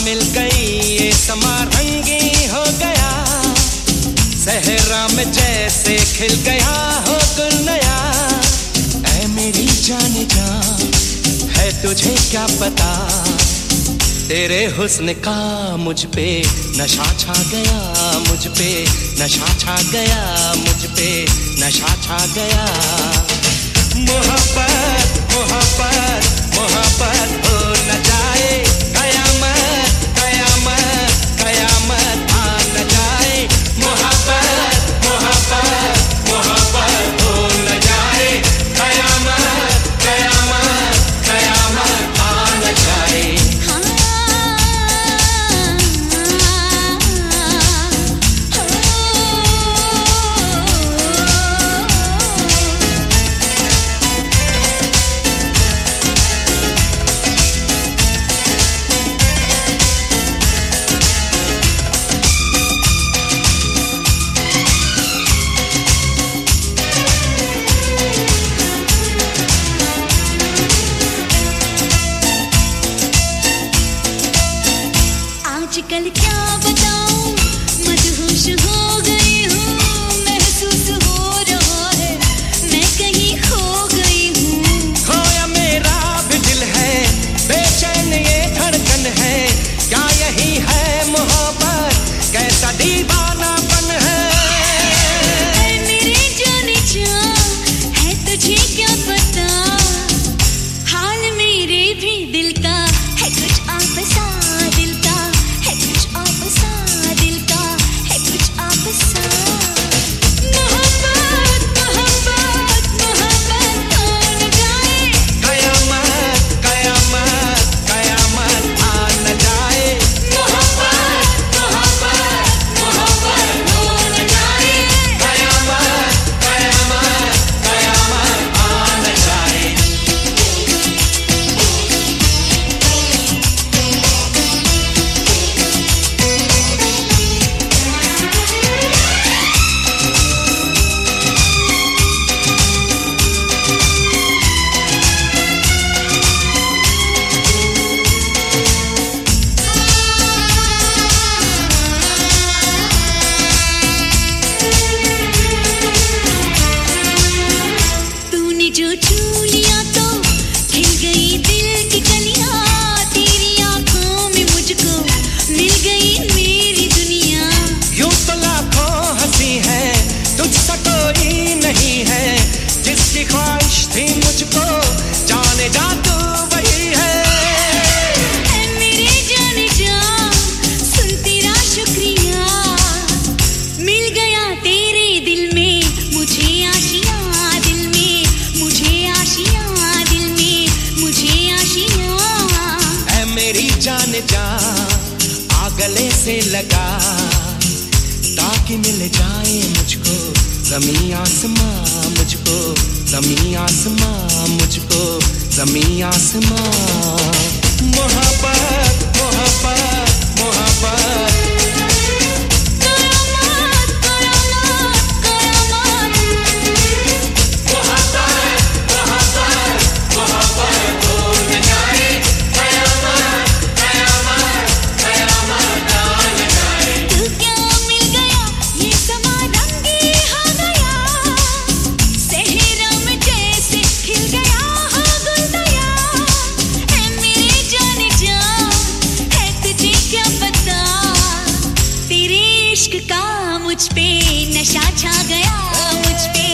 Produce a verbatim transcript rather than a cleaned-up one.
मिल गई ये समा रंगी हो गया, सहरा में जैसे खिल गया हो गुल नया। ऐ मेरी जाने जा, है तुझे क्या पता, तेरे हुस्न का मुझ पे नशा छा गया, मुझ पे नशा छा गया, मुझ पे नशा छा गया। मोहब्बत मोहब्बत मोहब्बत हो न जाए, कयामत कयामत कयामत आ न जाए। मोहब्बत मोहब्बत मोहब्बत हो न जाए, कयामत कयामत कयामत आ न जाए। आजकल क्या बताऊं, मदहोश हो गई हूँ, महसूस हो रहा है मैं कहीं खो गई हूँ। खोया मेरा भी दिल है, बेचैन ये धड़कन है, क्या यही है मोहब्बत, कैसा दीवानापन है। ऐ मेरे जाने जा, है तुझे क्या पता, हाल मेरे भी दिल का है कुछ आपसा, दिल का है कुछ आपसा, दिल का है कुछ आपसा। मोहब्बत मोहब्बत मोहब्बत हो न जाए, कयामत कयामत कयामत आ न जाए। मोहब्बत मोहब्बत मोहब्बत हो न जाए, कयामत कयामत कयामत आ न जाए। तूने जो छू लिया तो खिल गई दिल की कलियां, तेरी आंखों में मुझको मिल गई मेरी दुनिया। यूं तो लाखों हंसी है, तुझसा कोई नहीं है, जिसकी ख्वाहिश थी मुझको जाने जा तू वही है। ऐ मेरे जाने जा, सुन तेरा शुक्रिया, मिल गया तेरे दिल में मुझे आशियाँ, दिल में मुझे आशियाँ, दिल में मुझे आशियाँ। ऐ मेरी जान जा, आ गले से लगा, ताकि मिल जाए मुझको ज़मीं आसमां, मुझको ज़मीं आसमां, मुझको ज़मीं आसमां। मोहब्बत मोहब्बत मोहब्बत कयामत कयामत कयामत, मोहब्बत मोहब्बत मोहब्बत हो न जाए, कयामत कयामत कयामत आ न जाए। तू क्या मिल गया ये समा रंगी हो गया, सहरा में जैसे खिल गया हो गुल नया। ऐ मेरे जाने जा, है तुझे क्या पता, तेरे इश्क का मुझ पे नशा छा गया, मुझ पे